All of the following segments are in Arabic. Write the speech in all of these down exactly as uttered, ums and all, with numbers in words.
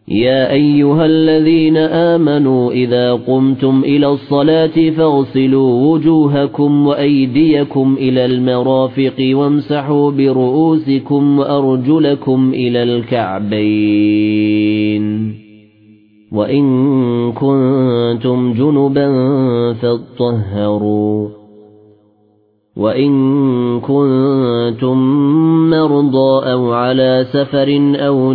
يا أيها الذين آمنوا إذا قمتم إلى الصلاة فاغسلوا وجوهكم وأيديكم إلى المرافق وامسحوا برؤوسكم وأرجلكم إلى الكعبين وإن كنتم جنبا فاطهروا وإن كنتم مرضى أو على سفر أو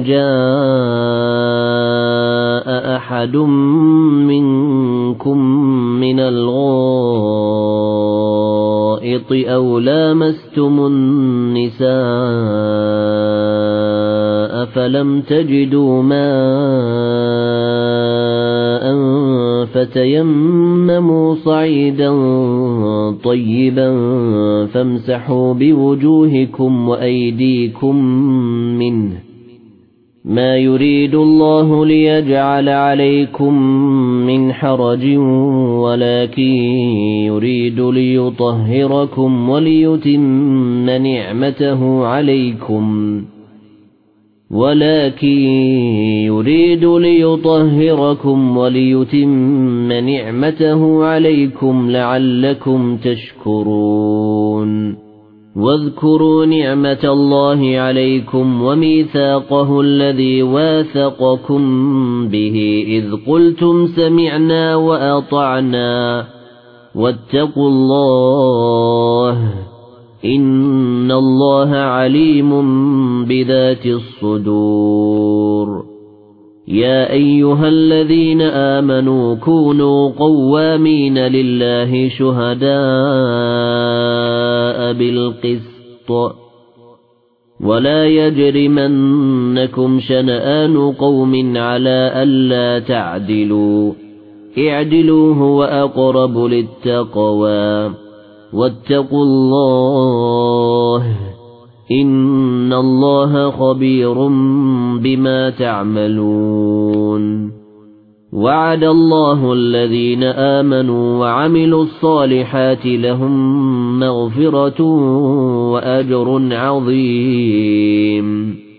جاء أحد منكم من الغائط أو لامستم النساء فلم تجدوا ماء فتيمموا صعيدا طيبا فامسحوا بوجوهكم وأيديكم منه ما يريد الله ليجعل عليكم من حرج ولكن يريد ليطهركم وليتم نعمته عليكم ولكن يريد ليطهركم وليتم نعمته عليكم لعلكم تشكرون واذكروا نعمة الله عليكم وميثاقه الذي واثقكم به إذ قلتم سمعنا وأطعنا واتقوا الله إن الله عليم بذات الصدور يا أيها الذين آمنوا كونوا قوامين لله شهداء بالقسط ولا يجرمنكم شنآن قوم على ألا تعدلوا اعدلوا هو أقرب للتقوى واتقوا الله إن الله خبير بما تعملون وعد الله الذين آمنوا وعملوا الصالحات لهم مغفرة وأجر عظيم